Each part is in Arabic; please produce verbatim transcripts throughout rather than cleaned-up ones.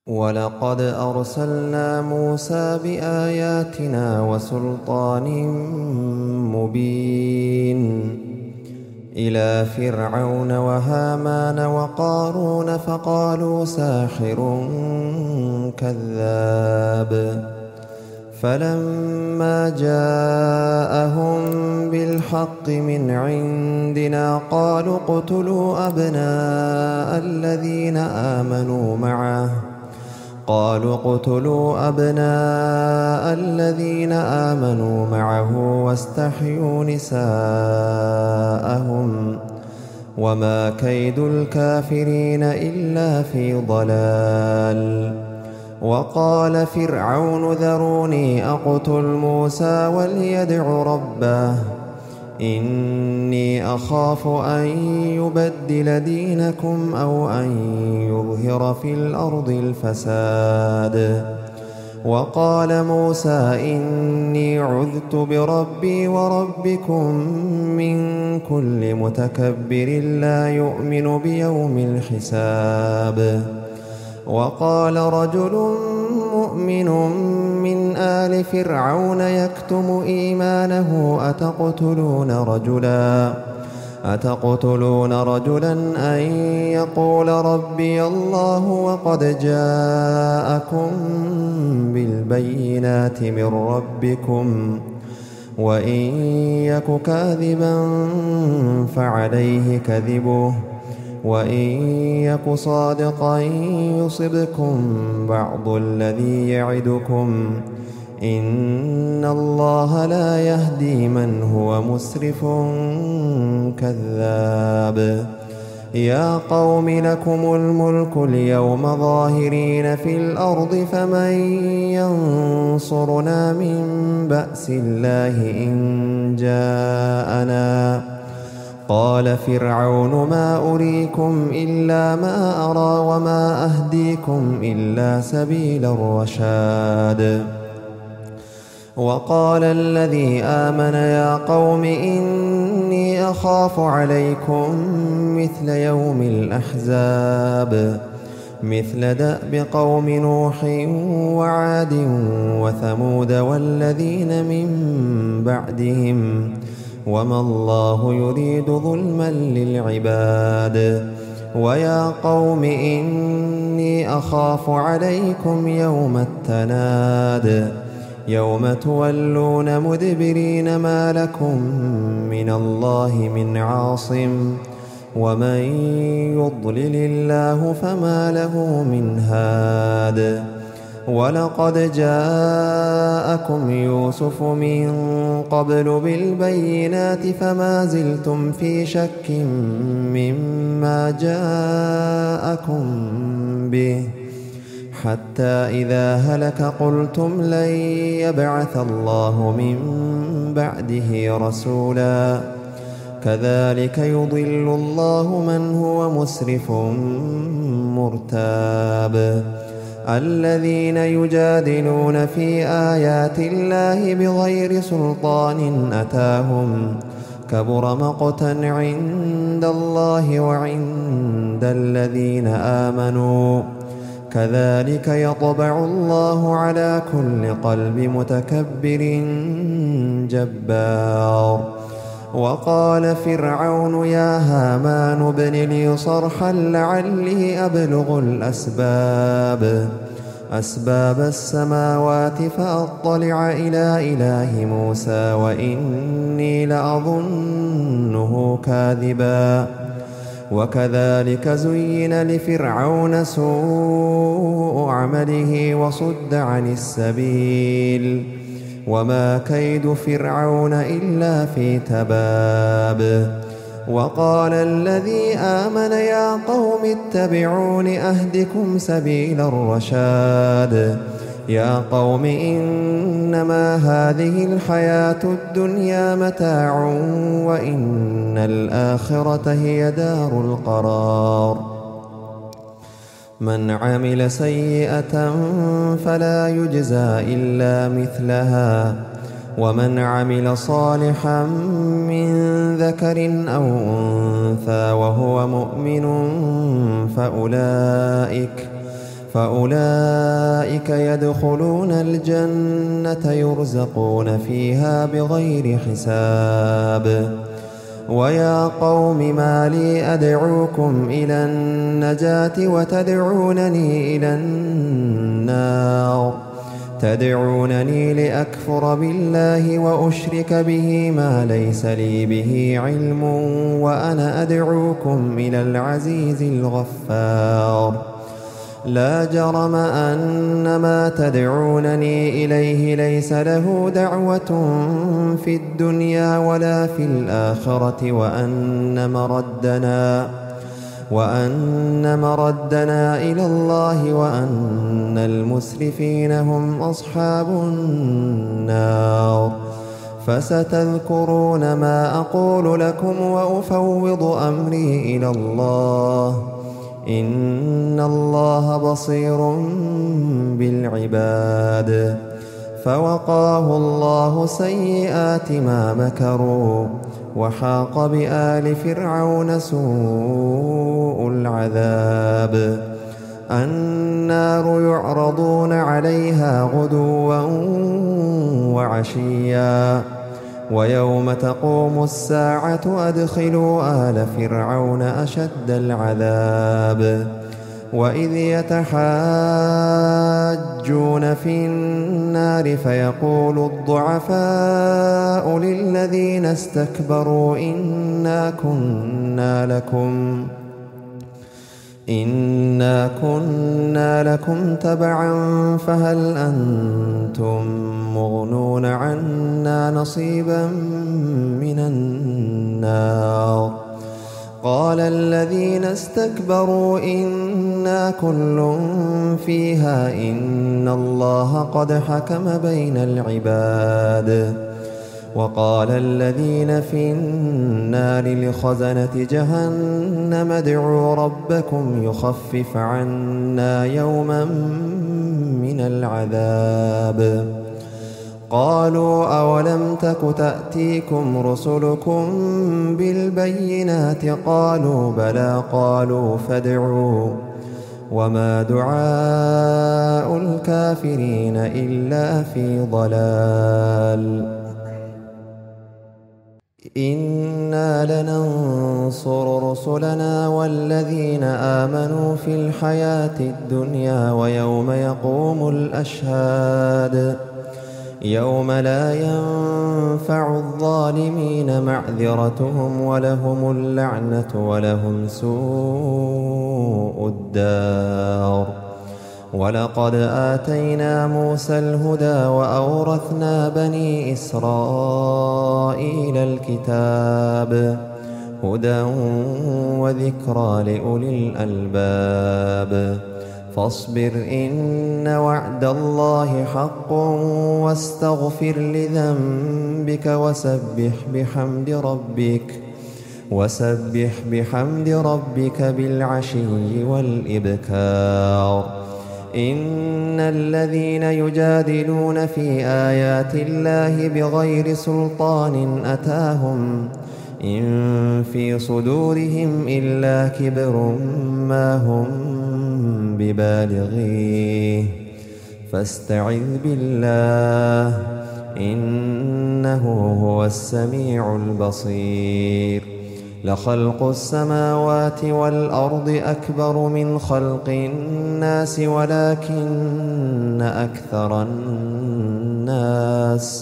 ولقد أرسلنا موسى بآياتنا وسلطان مبين إلى فرعون وهامان وقارون فقالوا ساحر كذاب. فلما جاءهم بالحق من عندنا قالوا اقتلوا أبناء الذين آمنوا معه قالوا اقتلوا أبناء الذين آمنوا معه واستحيوا نساءهم وما كيد الكافرين إلا في ضلال. وقال فرعون ذروني أقتل موسى وليدع ربه إني أخاف أن يبدل دينكم أو أن يظهر في الأرض الفساد. وقال موسى إني عذت بربي وربكم من كل متكبر لا يؤمن بيوم الحساب. وقال رجل مؤمن من آل فرعون يكتم إيمانه أتقتلون رجلا أتقتلون رجلا أن يقول ربي الله وقد جاءكم بالبينات من ربكم وإن يك كاذبا فعليه كذبه وإن يك صادقا يصبكم بعض الذي يعدكم إن الله لا يهدي من هو مسرف كذاب. يا قوم لكم الملك اليوم ظاهرين في الأرض فمن ينصرنا من بأس الله إن جاءنا. قال فرعون ما أريكم إلا ما أرى وما أهديكم إلا سبيل الرشاد. وقال الذي آمن يا قوم إني أخاف عليكم مثل يوم الأحزاب مثل دأب قوم نوح وعاد وثمود والذين من بعدهم وما الله يريد ظلما للعباد. ويا قوم إني أخاف عليكم يوم التناد يوم تولون مدبرين ما لكم من الله من عاصم ومن يضلل الله فما له من هاد. ولقد جاءكم يوسف من قبل بالبينات فما زلتم في شك مما جاءكم به حتى إذا هلك قلتم لن يبعث الله من بعده رسولا كذلك يضل الله من هو مسرف مرتاب. الذين يجادلون في آيات الله بغير سلطان أتاهم كبر مقتا عند الله وعند الذين آمنوا كذلك يطبع الله على كل قلب متكبر جبار. وقال فرعون يا هامان ابن لي صرحا لعلي أبلغ الأسباب أسباب السماوات فأطلع إلى إله موسى وإني لأظنه كاذبا. وكذلك زين لفرعون سوء عمله وصد عن السبيل وما كيد فرعون إلا في تباب. وقال الذي آمن يا قوم اتبعون أهدكم سبيل الرشاد. يا قوم إنما هذه الحياة الدنيا متاع وإن الآخرة هي دار القرار. من عمل سيئة فلا يجزى إلا مثلها ومن عمل صالحا من ذكر أو أنثى وهو مؤمن فأولئك فأولئك يدخلون الجنة يرزقون فيها بغير حساب. ويا قوم ما لي أدعوكم إلى النجاة وتدعونني إلى النار تدعونني لأكفر بالله وأشرك به ما ليس لي به علم وأنا أدعوكم إلى العزيز الغفار. لا جرم أن ما تدعونني إليه ليس له دعوة في الدنيا ولا في الآخرة وأن مردنا وأن مردنا إلى الله وأن المسرفين هم أصحاب النار. فستذكرون ما أقول لكم وأفوض أمري إلى الله إن الله بصير بالعباد. فوقاه الله سيئات ما مكروا وحاق بآل فرعون سوء العذاب. النار يعرضون عليها غدوا وعشيا ويوم تقوم الساعة أدخلوا آل فرعون أشد العذاب. وإذ يتحاجون في النار فيقول الضعفاء للذين استكبروا إنا كنا لكم إنا كنا لكم تبعا فهل أنتم مغنون عنا نصيبا من النار. قال الذين استكبروا إنا كل فيها إن الله قد حكم بين العباد. وقال الذين في النار لخزنة جهنم ادعوا ربكم يخفف عنا يوما من العذاب. قالوا أولم تك تأتيكم رسلكم بالبينات قالوا بلى قالوا فادعوا وما دعاء الكافرين إلا في ضلال. إنا لننصر رسلنا والذين آمنوا في الحياة الدنيا ويوم يقوم الأشهاد يوم لا ينفع الظالمين معذرتهم ولهم اللعنة ولهم سوء الدار. ولقد آتينا موسى الهدى وأورثنا بني إسرائيل الكتاب هدى وذكرى لأولي الألباب. فاصبر إن وعد الله حق واستغفر لذنبك وسبح بحمد ربك وسبح بحمد ربك بالعشي والإبكار. إن الذين يجادلون في آيات الله بغير سلطان أتاهم إن في صدورهم إلا كبر ما هم ببالغيه فاستعذ بالله إنه هو السميع البصير. لخلق السماوات والأرض أكبر من خلق الناس ولكن أكثر الناس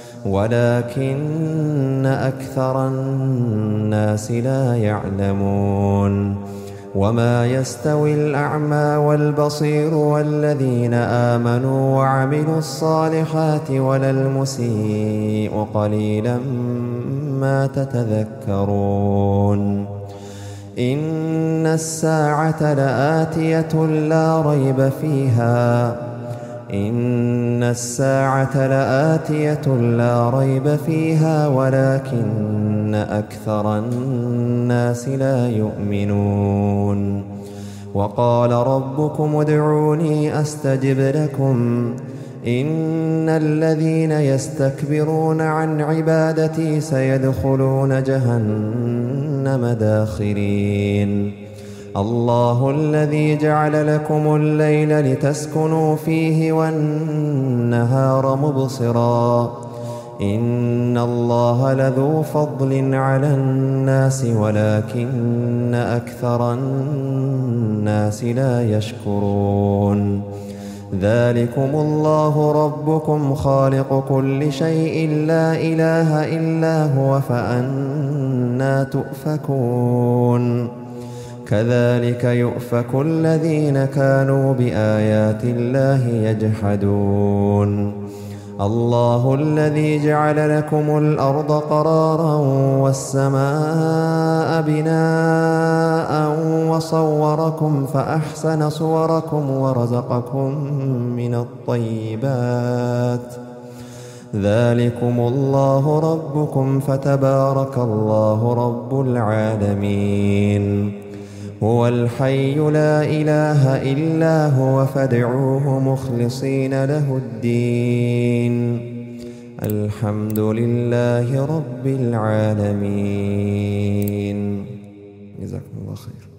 ولكن أكثر الناس لا يعلمون. وما يستوي الأعمى والبصير والذين آمنوا وعملوا الصالحات ولا المسيء قليلا ما تتذكرون. إن الساعة لآتية لا ريب فيها إن الساعة لآتية لا ريب فيها ولكن أكثر الناس لا يؤمنون. وقال ربكم ادعوني أستجب لكم إن الذين يستكبرون عن عبادتي سيدخلون جهنم داخرين. الله الذي جعل لكم الليل لتسكنوا فيه والنهار مبصرا إن الله لذو فضل على الناس ولكن أكثر الناس لا يشكرون ذلكم الله ربكم خالق كل شيء لا إله إلا هو فأنى تؤفكون كذلك يؤفك الذين كانوا بآيات الله يجحدون الله الذي جعل لكم الأرض قرارا والسماء بناء وصوركم فأحسن صوركم ورزقكم من الطيبات ذلكم الله ربكم فتبارك الله رب العالمين هو الحي لا إله إلا هو فادعوه مخلصين له الدين الحمد لله رب العالمين جزاكم الله خير.